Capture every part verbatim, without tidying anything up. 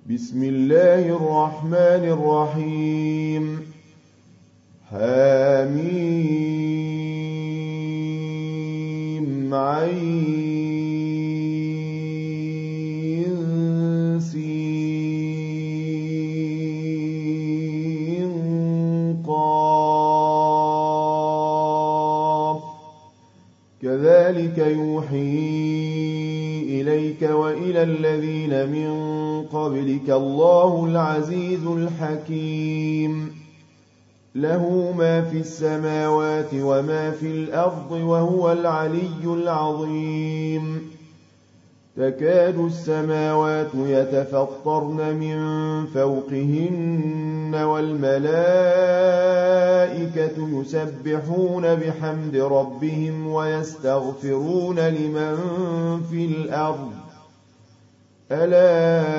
بسم الله الرحمن الرحيم حميم عين سين قاف كذلك يوحي إليك وإلى الذين من قبلك الله العزيز الحكيم له ما في السماوات وما في الأرض وهو العلي العظيم تكاد السماوات يتفطرن من فوقهن والملائكة يسبحون بحمد ربهم ويستغفرون لمن في الأرض ألا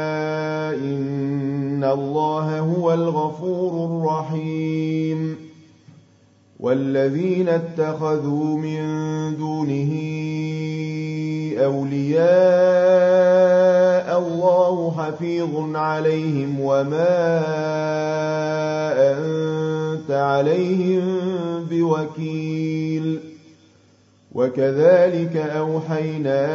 إن الله هو الغفور الرحيم والذين اتخذوا من دونه أولياء الله حفيظ عليهم وما أنت عليهم بوكيل وكذلك أوحينا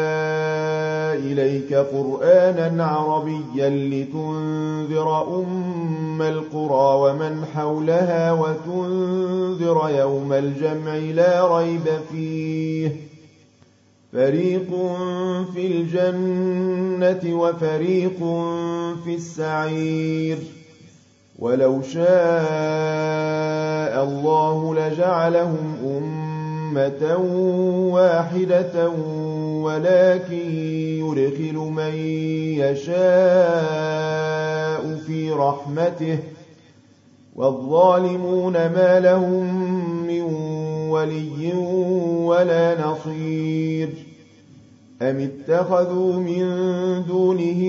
إليك قرآنا عربيا لتنذر أم القرى ومن حولها وتنذر يوم الجمع لا ريب فيه فريق في الجنة وفريق في السعير ولو شاء الله لجعلهم أمة واحدة ولكن يدخل من يشاء في رحمته والظالمون ما لهم من ولي ولا نصير أم اتخذوا من دونه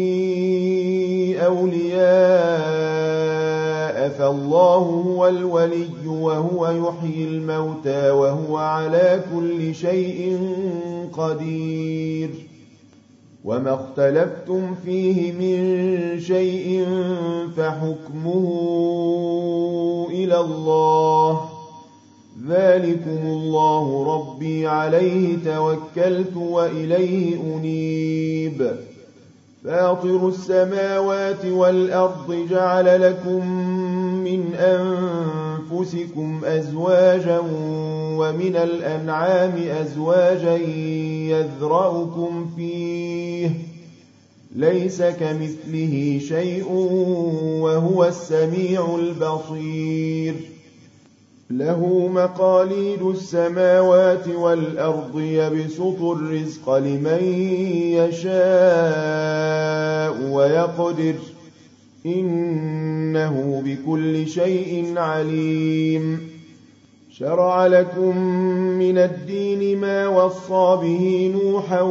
أولياء فالله هو الولي وهو يحيي الموتى وهو على كل شيء قدير وما اختلفتم فيه من شيء فحكمه إلى الله ذلكم الله ربي عليه توكلت وإليه أنيب فاطر السماوات والأرض جعل لكم من أنفسكم أزواجا ومن الأنعام أزواجا يذرأكم فيه ليس كمثله شيء وهو السميع البصير له مقاليد السماوات والأرض يبسط الرزق لمن يشاء ويقدر إنه بكل شيء عليم شرع لكم من الدين ما وصى به نوحا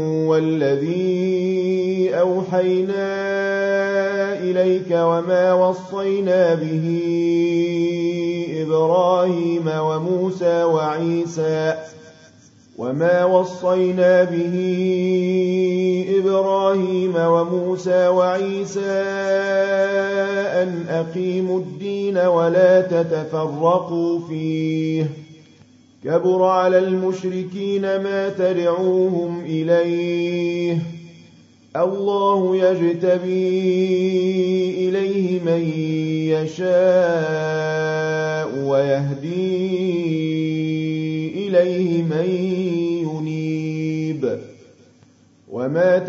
والذي أوحينا إليك وما وصينا به إبراهيم وموسى وعيسى وما وصينا به إبراهيم وموسى وعيسى أن أقيموا الدين ولا تتفرقوا فيه كبر على المشركين ما تدعوهم إليه الله يجتبي إليه من يشاء ويهدي إليه من ينيب وما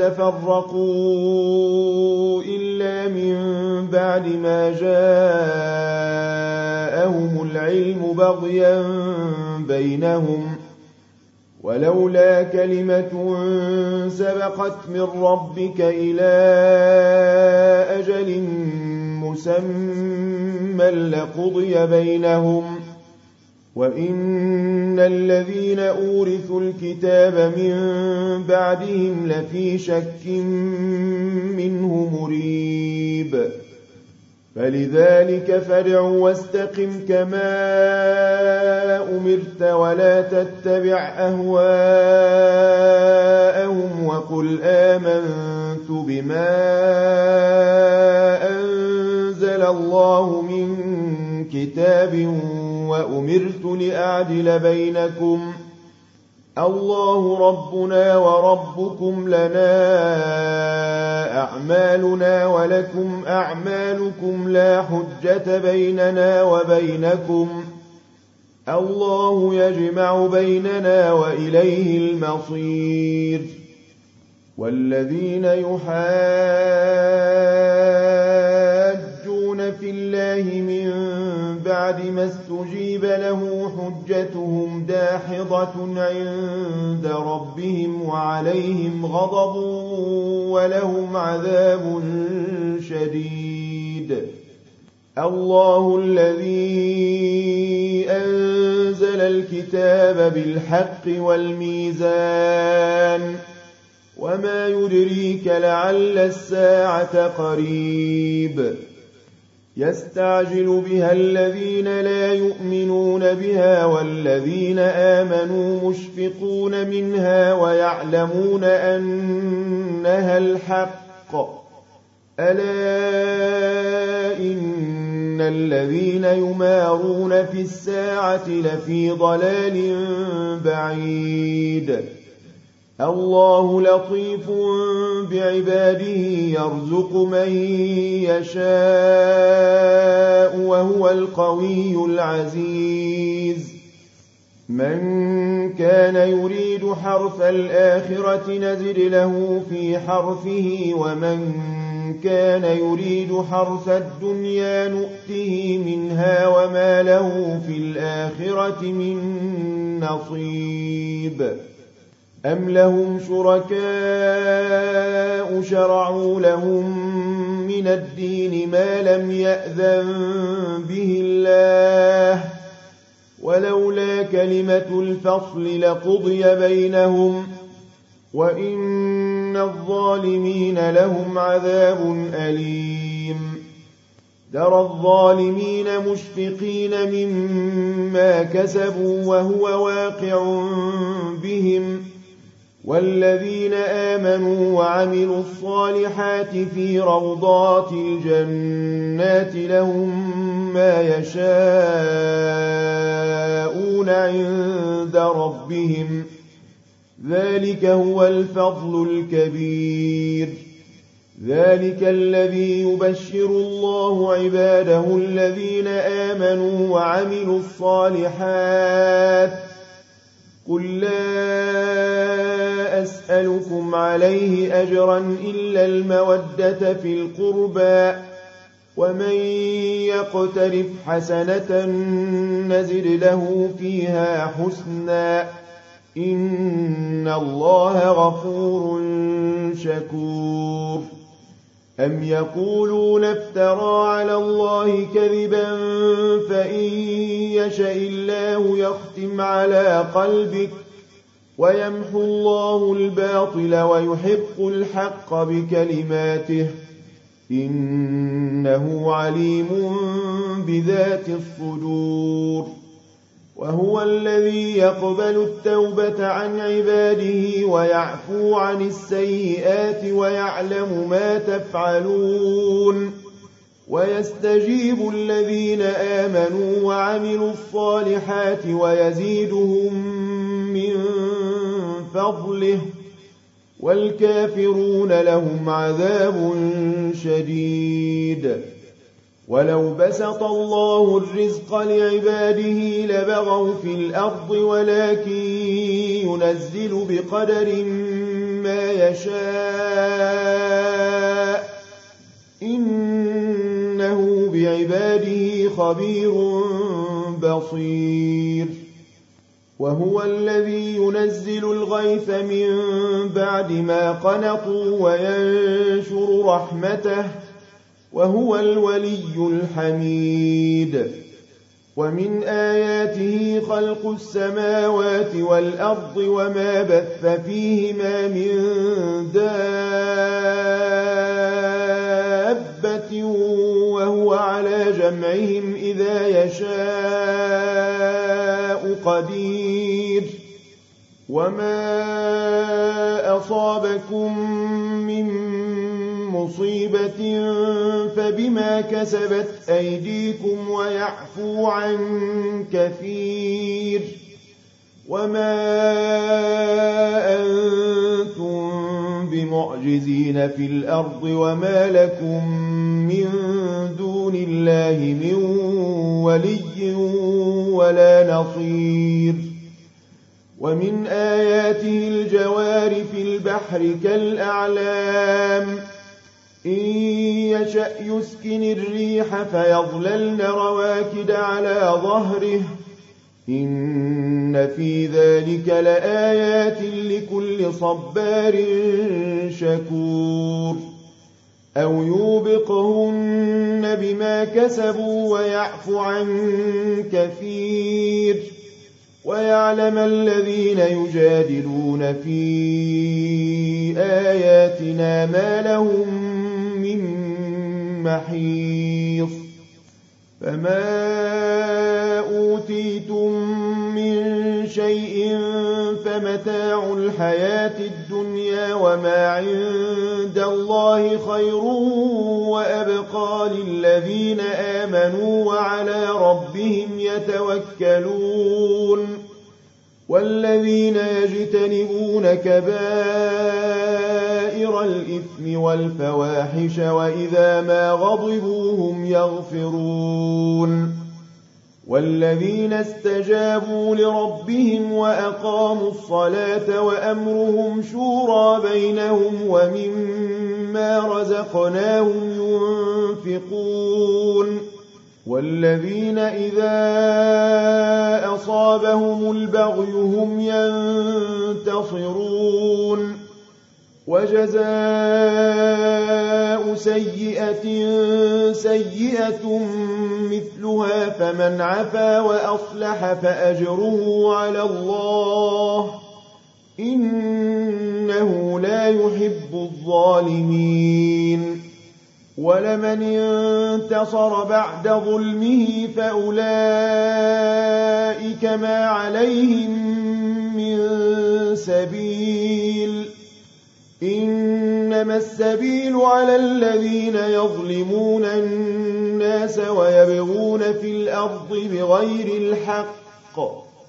تفرقوا إلا من بعد ما جاءهم العلم بغيا بينهم ولولا كلمة سبقت من ربك إلى أجل مسمى لقضي بينهم وإن الذين أورثوا الكتاب من بعدهم لفي شك منه مريب فلذلك فادع واستقم كما أمرت ولا تتبع أهواءهم وقل آمنت بما أنزل الله من كتاب وأمرت لأعدل بينكم الله ربنا وربكم لنا أعمالنا ولكم أعمالكم لا حجة بيننا وبينكم الله يجمع بيننا وإليه المصير. والذين يحاجون في الله من بعد ما استجيب له حجتهم داحضة عند ربهم وعليهم غضب ولهم عذاب شديد. الله الذي أنزل الكتاب بالحق والميزان وما يدريك لعل الساعة قريب. يستعجل بها الذين لا يؤمنون بها والذين آمنوا مشفقون منها ويعلمون أنها الحق. ألا إن الذين يمارون في الساعة لفي ضلال بعيد. الله لطيف بعباده يرزق من يشاء وهو القوي العزيز. من كان يريد حرث الآخرة نزد له في حرثه ومن كان يريد حرث الدنيا نؤته منها وما له في الآخرة من نصيب. أم لهم شركاء شرعوا لهم من الدين ما لم يأذن به الله ولولا كلمة الفصل لقضي بينهم وإن الظالمين لهم عذاب أليم. ترى الظالمين مشفقين مما كسبوا وهو واقع بهم والذين آمنوا وعملوا الصالحات في روضات الجنات لهم ما يشاءون عند ربهم ذلك هو الفضل الكبير. ذلك الذي يبشر الله عباده الذين آمنوا وعملوا الصالحات. قل لا أسألكم عليه أجرا إلا المودة في القربى ومن يقترف حسنة نزد له فيها حسنا إن الله غفور شكور. أم يقولون افترى على الله كذبا فإن يشاء الله يختم على قلبك ويمحو الله الباطل ويحق الحق بكلماته إنه عليم بذات الصدور. وهو الذي يقبل التوبة عن عباده ويعفو عن السيئات ويعلم ما تفعلون ويستجيب الذين آمنوا وعملوا الصالحات ويزيدهم من فضله والكافرون لهم عذاب شديد. ولو بسط الله الرزق لعباده لبغوا في الأرض ولكن ينزل بقدر ما يشاء إنه بعباده خبير بصير. وهو الذي ينزل الغيث من بعد ما قنطوا وينشر رحمته وهو الولي الحميد. ومن آياته خلق السماوات والأرض وما بث فيهما من دابة وهو سمعهم إذا يشاء قدير وما أصابكم من مصيبة فبما كسبت أيديكم ويعفو عن كثير وما أنتم بمعجزين في الأرض وما لكم من دون الله من ولي ولا نصير ومن آياته الجوار في البحر كالأعلام إن يشأ يسكن الريح فيظللن رواكد على ظهره إن في ذلك لآيات لكل صبار شكور أو يوبقهن بما كسبوا ويعفو عن كثير ويعلم الذين يجادلون في آياتنا ما لهم من محيص فما أوتيتم من شيء فمتاع الحياة الدنيا وما عند الله خير وأبقى للذين آمنوا وعلى ربهم يتوكلون والذين يجتنبون كبائر الإثم والفواحش وإذا ما غضبوا هم يغفرون والذين استجابوا لربهم وأقاموا الصلاة وأمرهم شورى بينهم ومما رزقناهم ينفقون والذين إذا أصابهم البغي هم ينتصرون وجزاء سيئة سيئة مثلها فمن عفا وأصلح فأجره على الله إنه لا يحب الظالمين ولمن انتصر بعد ظلمه فأولئك ما عليهم من سبيل إنما السبيل على الذين يظلمون الناس ويبغون في الأرض بغير الحق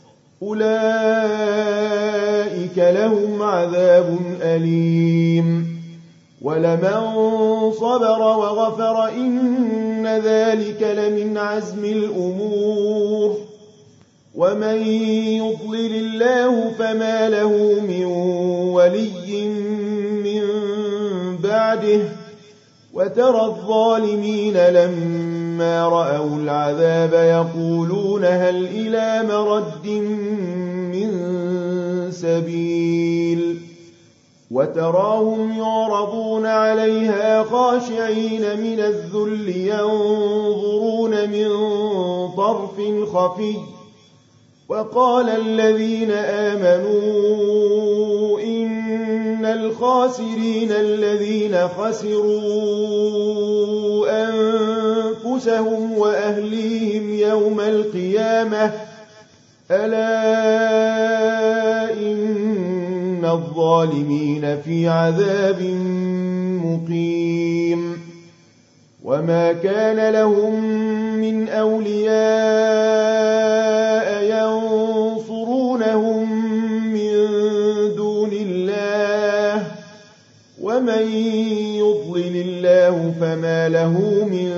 أولئك لهم عذاب أليم ولمن صبر وغفر إن ذلك لمن عزم الأمور ومن يضلل الله فما له من ولي من بعده وترى الظالمين لما رأوا العذاب يقولون هل إلى مرد من سبيل وتراهم يعرضون عليها خاشعين من الذل ينظرون من طرف خفي وقال الذين آمنوا إن الخاسرين الذين خسروا أنفسهم وأهليهم يوم القيامة ألا إن الظالمين في عذاب مقيم وما كان لهم من أولياء ينصرونهم من دون الله ومن يضلل الله فما له من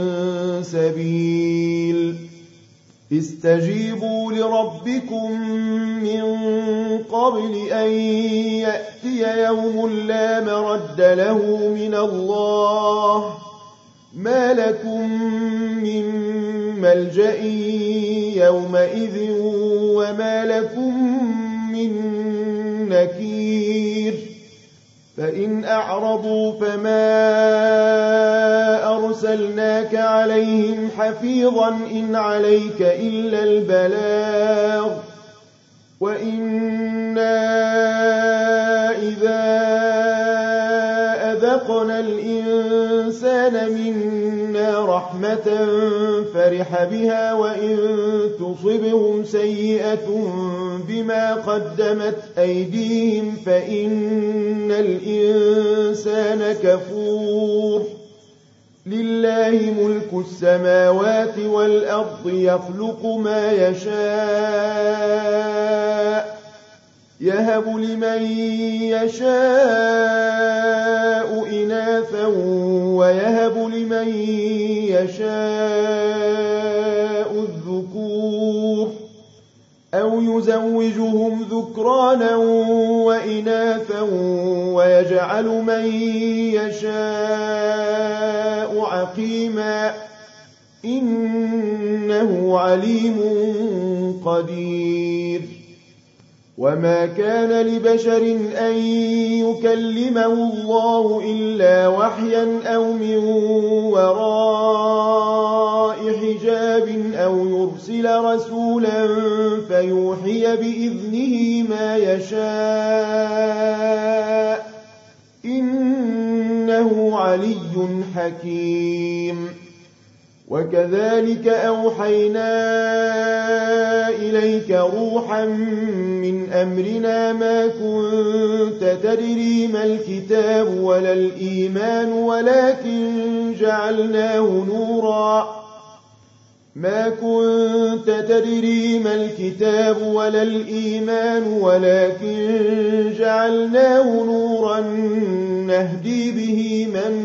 سبيل استجيبوا لربكم من قبل أن يأتي يوم لا مرد له من الله ما لكم من ملجأ يومئذ وما لكم من نكير فإن أعرضوا فما أرسلناك عليهم حفيظا إن عليك إلا البلاغ وإنا إذا أذقنا الإنسان منا رحمة فرح بها وإن تصبهم سيئة بما قدمت أيديهم فإن الإنسان كفور لله ملك السماوات والأرض يخلق ما يشاء يهب لمن يشاء إناثا ويهب لمن يشاء الذكور أو يزوجهم ذكرانا وإناثا ويجعل من يشاء عقيما إنه عليم قدير وما كان لبشر أن يكلمه الله إلا وحيا أو من وراء حجاب أو يرسل رسولا فيوحي بإذنه ما يشاء إنه علي حكيم وكذلك أوحينا إليك روحا من أمرنا ما كنت تدري ما الكتاب ولا الإيمان ولكن جعلناه نورا ما كنت تدري ما الكتاب ولا الإيمان ولكن جعلناه نورا نهدي به من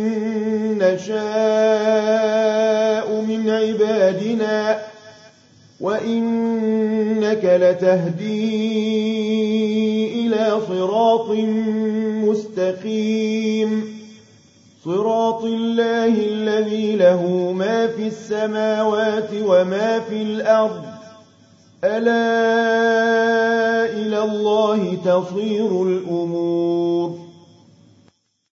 نشاء من عبادنا وإنك لتهدي إلى صراط مستقيم صراط الله الذي له ما في السماوات وما في الأرض ألا إلى الله تصير الأمور